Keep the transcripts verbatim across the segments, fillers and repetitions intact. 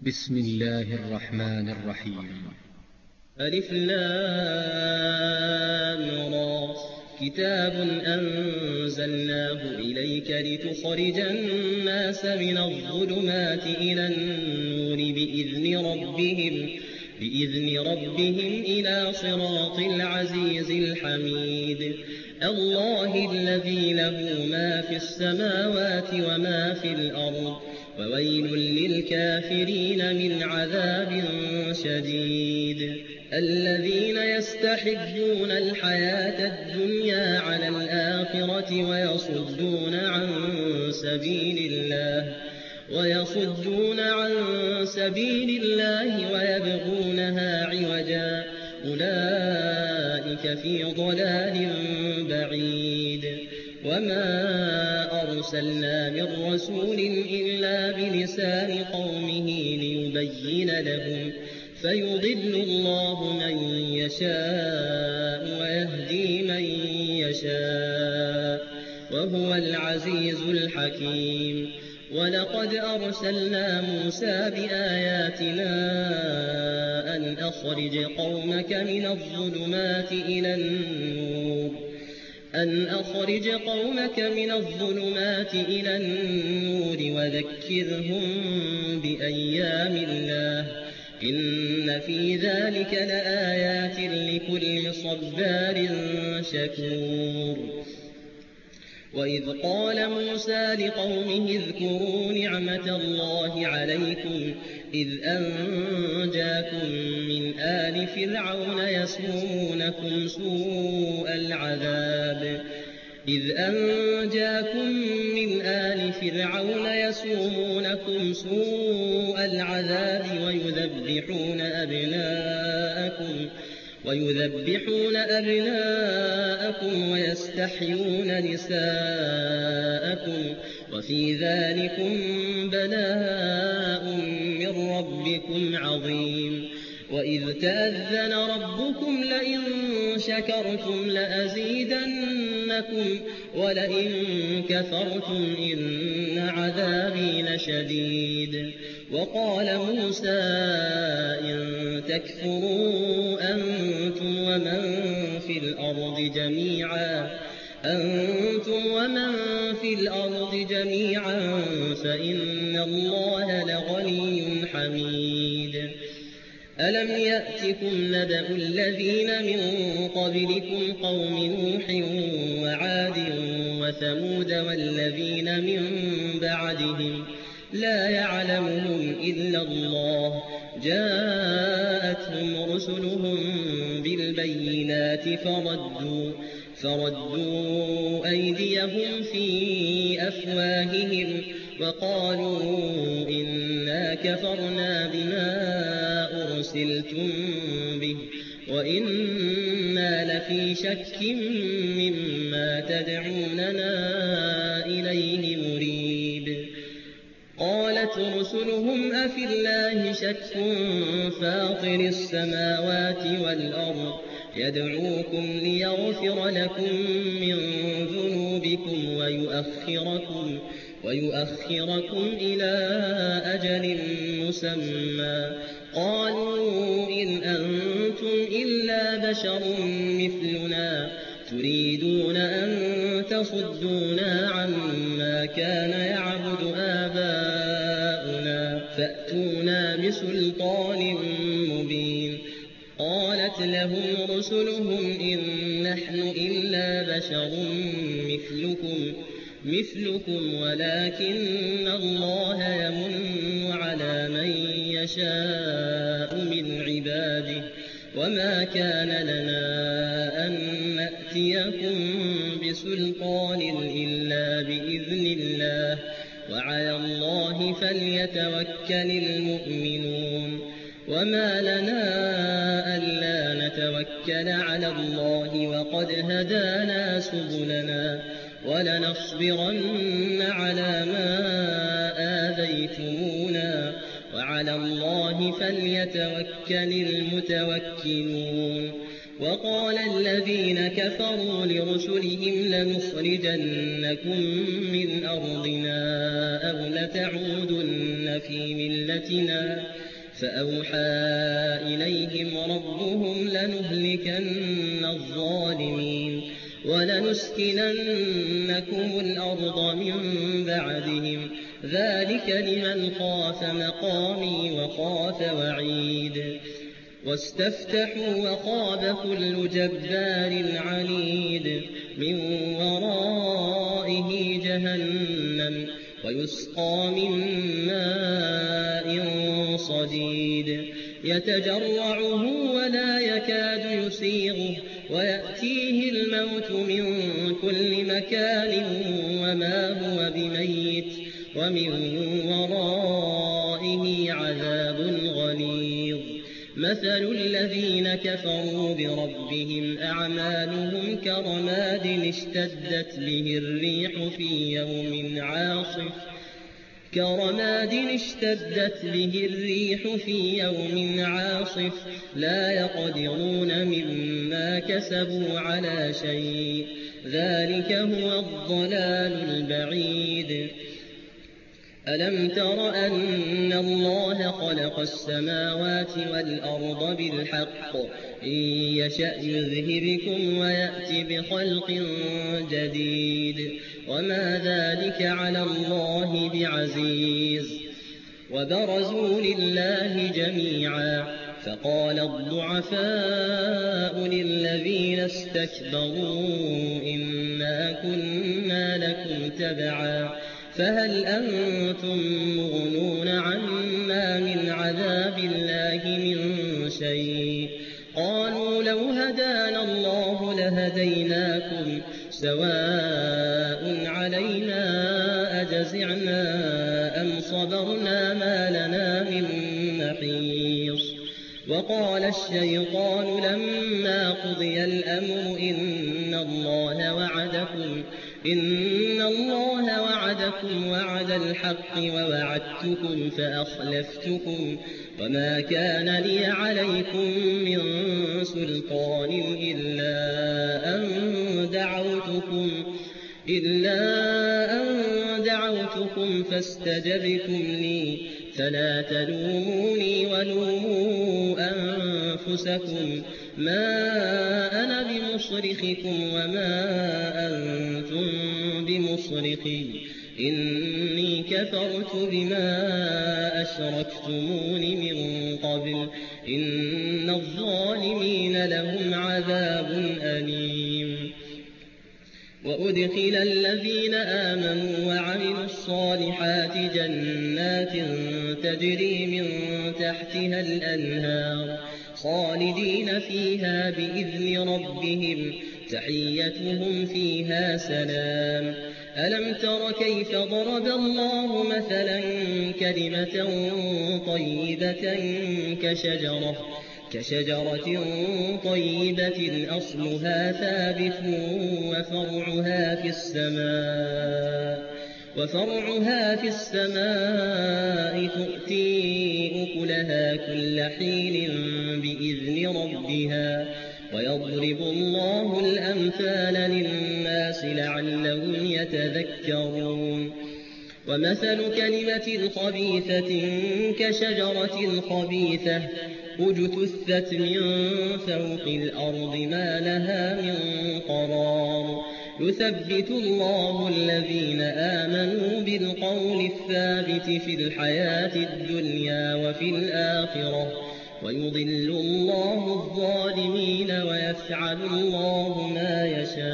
بسم الله الرحمن الرحيم. ألف لام را. كتاب أنزلناه إليك لتخرج الناس من الظلمات إلى النور بإذن ربهم, بإذن ربهم إلى صراط العزيز الحميد. الله الذي له ما في السماوات وما في الأرض، وويل للكافرين من عذاب شديد. الذين يستحبون الحياة الدنيا على الآخرة ويصدون عن سبيل الله ويصدون عن سبيل الله ويبغونها عوجا، أولئك في ضلال بعيد. وما أرسلنا من رسول إلا بلسان قومه ليبين لهم، فيضل الله من يشاء ويهدي من يشاء، وهو العزيز الحكيم. ولقد أرسلنا موسى بآياتنا أن أخرج قومك من الظلمات إلى النور أن أخرج قومك من الظلمات إلى النور وذكرهم بأيام الله، إن في ذلك لآيات لكل صبار شكور. وإذ قال موسى لقومه اذكروا نعمة الله عليكم إذ أنجاكم من آل فرعون يسومونكم سوء العذاب إذ أنجاكم من آل فرعون يسومونكم سوء العذاب ويذبحون أبناءكم ويذبحون أبناءكم ويستحيون نساءكم، وفي ذلكم بلاء من ربكم عظيم. وإذ تأذن ربكم لئن شكرتم لأزيدنكم ولئن كفرتم إن عذابي لشديد. وقال موسى إن تكفروا أنتم ومن في الأرض جميعا أنتم ومن في الأرض جميعا فإن الله لغني حميد. ألم يأتكم نبأ الذين من قبلكم قوم نوح وعاد وثمود والذين من بعدهم لا يعلمهم إلا الله، جاءتهم رسلهم بالبينات فردوا, فردوا أيديهم في أفواههم وقالوا إنا كفرنا بما أرسلتم به وإنا لفي شك مما تدعوننا إليه مريب. قالت رسلهم أفي الله شك فاطر السماوات والأرض يدعوكم ليغفر لكم من ذنوبكم ويؤخركم, ويؤخركم إلى أجل مسمى. قالوا إن أنتم إلا بشر مثلنا تريدون أن تصدونا عما كان يعبد آباؤنا فأتونا بسلطان مبين. قالت لهم رسلهم إن نحن إلا بشر مثلكم, مثلكم ولكن الله يمن على من يشاء من عباده، وما كان لنا أن نأتيكم بسلطان إلا بإذن الله، وعلى الله فليتوكل المؤمنون. وما لنا ألا نتوكل على الله وقد هدانا سبلنا ولنصبرن على ما آذيتمونا وعلى الله فليتوكل المتوكلون. وقال الذين كفروا لرسلهم لنخرجنكم من أرضنا أو لتعودن في ملتنا فأوحى إليهم ربهم لنهلكن الظالمين ولنسكننكم الأرض من بعدهم ذلك لمن خاف مقامي وخاف وعيد واستفتحوا وخاب كل جبار عنيد من ورائه جهنم ويسقى من ماء صديد يتجرعه ولا يكاد يسيغه ويأتيه الموت من كل مكان وما هو بميت ومن ورائه عذاب غليظ مثل الذين كفروا بربهم أعمالهم كرماد اشتدت به الريح في يوم عاصف كرماد اشتدت به الريح في يوم عاصف لا يقدرون مما كسبوا على شيء ذلك هو الضلال البعيد ألم تر أن الله خلق السماوات والأرض بالحق إن يشأ يذهبكم ويأتي بخلق جديد وما ذلك على الله بعزيز وبرزوا لله جميعا فقال الضعفاء للذين استكبروا إنا كنا لكم تبعا فهل أنتم مغنون عنا من عذاب الله من شيء قالوا لو هدانا الله لهديناكم سواء علينا أجزعنا أم صبرنا ما لنا من محيص وقال الشيطان لما قضي الأمر إن الله وعدكم إن الله وعدكم وعد الحق ووعدتكم فأخلفتكم وما كان لي عليكم من سلطان إلا أن دعوتكم إلا أن دعوتكم فاستجبتم لي فلا تلوموني ولوموا أنفسكم ما أنا بمصرخكم وما أنتم بمصرخي إني كفرت بما أشركتمون من قبل إن الظالمين لهم عذاب أليم وأدخل الذين آمنوا وعملوا الصالحات جنات تجري من تحتها الأنهار خالدين فيها بإذن ربهم تحيتهم فيها سلام ألم تر كيف ضرب الله مثلا كلمة طيبة كشجرة كشجرة طيبة أصلها ثابت وفرعها في السماء وفرعها في السماء تؤتي أكلها كل حين بإذن ربها ويضرب الله الأمثال للناس لعلهم يتذكرون ومثل كلمة خبيثة كشجرة خبيثة اجتثت من فوق الأرض ما لها من قرار يثبت الله الذين آمنوا بالقول الثابت في الحياة الدنيا وفي الآخرة ويضل الله الظالمين ويفعل الله ما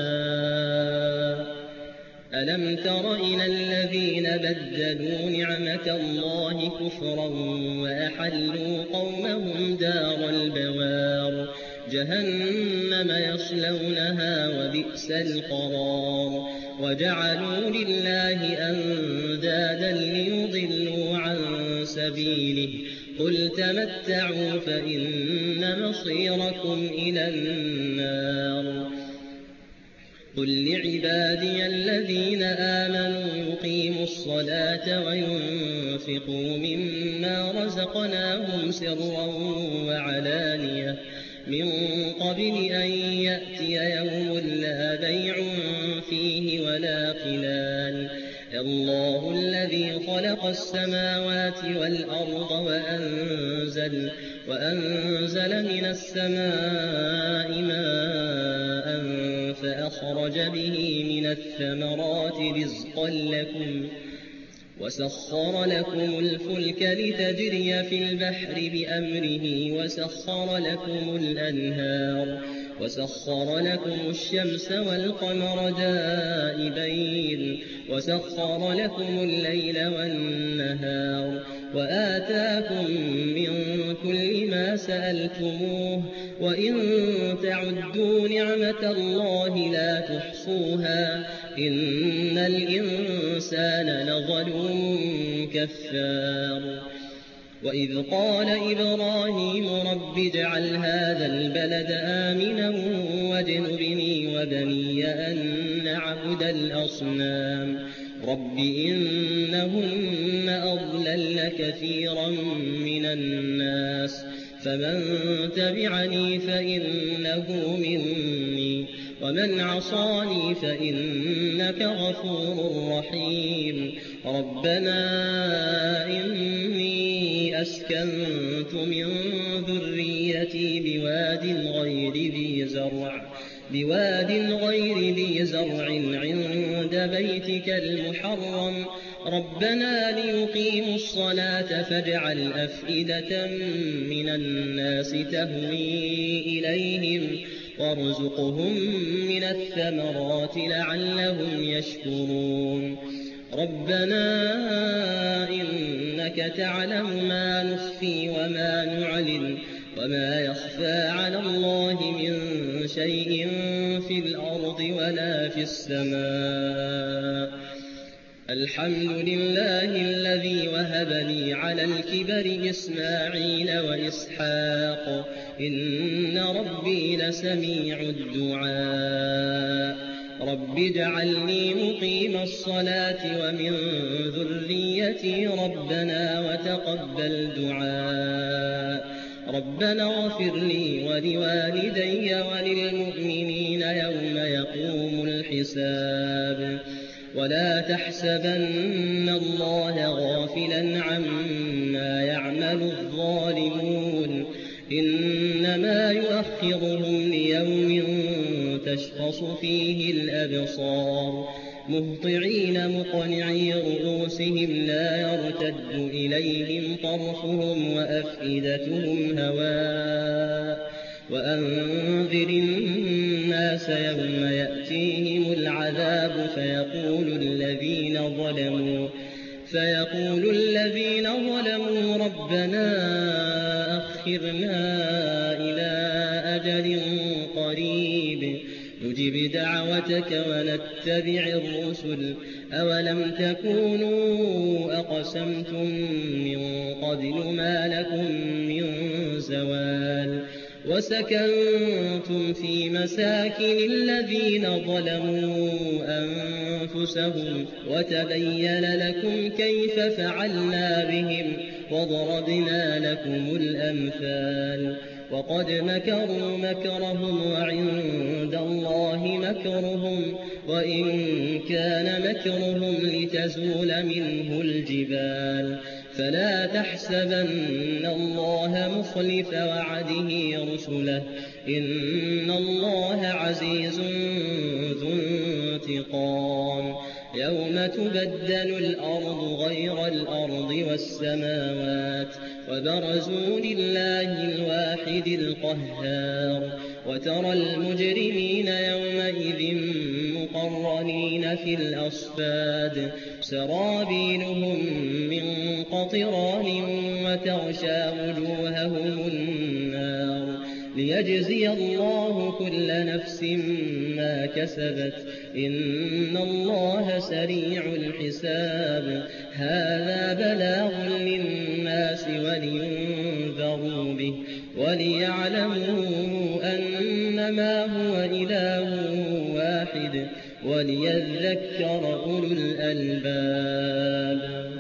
يشاء ألم تر إلى الذين بدلوا نعمة الله كفرا وأحلوا قومهم دار البوار جهنم يصلونها وبئس القرار وجعلوا لله أندادا ليضلوا عن سبيله قل تمتعوا فإن مصيركم إلى النار قل لعبادي الذين آمنوا يقيموا الصلاة وينفقوا مما رزقناهم سرا وعلانية من قبل أن يأتي يوم لا بيع فيه ولا خلال الله الذي خلق السماوات والأرض وأنزل, وأنزل من السماء ماء فأخرج به من الثمرات رزقا لكم وسخر لكم الفلك لتجري في البحر بأمره وسخر لكم الأنهار وسخر لكم الشمس والقمر دائبين وسخر لكم الليل والنهار وآتاكم من كل ما سألتموه وإن تعدوا نعمة الله لا تحصوها إن الإنسان لظلوم كفار وإذ قال إبراهيم رب اجعل هذا البلد آمنا واجنبني وبني أن نعبد الأصنام رب إنهن أضللن كثيرا من الناس فمن تبعني فإنه مني ومن عصاني فإنك غفور رحيم ربنا إني أسكنت من ذريتي بواد غير ذي زرع بواد غير ذي زرع عند بيتك المحرم ربنا ليقيموا الصلاة فاجعل أفئدة من الناس تهوي إليهم وارزقهم من الثمرات لعلهم يشكرون ربنا إنك تعلم ما نخفي وما نعلن وما يخفى على الله من شيء في الأرض ولا في السماء الحمد لله الذي وهب لي على الكبر إسماعيل وإسحاق إن ربي لسميع الدعاء رب اجعلني مقيم الصلاة ومن ذريتي ربنا وتقبل دعاء ربنا اغفر لي ولوالدي وللمؤمنين يوم يقوم الحساب ولا تحسبن الله غافلا عما يعمل الظالمون إنما يؤخرهم ليوم تشخص فيه الأبصار مهطعين مقنعي رؤوسهم لا يرتد إليهم طرفهم وأفئدتهم هواء وأنذر الناس يوم يأتيهم العذاب فيقول الذين ظلموا فيقول الذين ظلموا ربنا أخرنا إلى أجل قريب نجب دعوتك ونتبع الرسل أولم تكونوا أقسمتم من قبل ما لكم من زوال وسكنتم في مساكن الذين ظلموا أنفسهم وتبين لكم كيف فعلنا بهم وضربنا لكم الأمثال وقد مكروا مكرهم وعند الله مكرهم وإن كان مكرهم لتزول منه الجبال فلا تحسبن الله مخلف وعده رسله إن الله عزيز ذو انتقام يوم تبدل الأرض غير الأرض والسماوات وبرزوا لله الواحد القهار وترى المجرمين يومئذ مقرنين في الأصفاد سرابيلهم من قطران وتغشى وجوههم النار ليجزي الله كل نفس ما كسبت إن الله سريع الحساب هذا بلاغ للناس ولينذروا به وليعلموا أنما هو إله واحد وليذكر أولو الألباب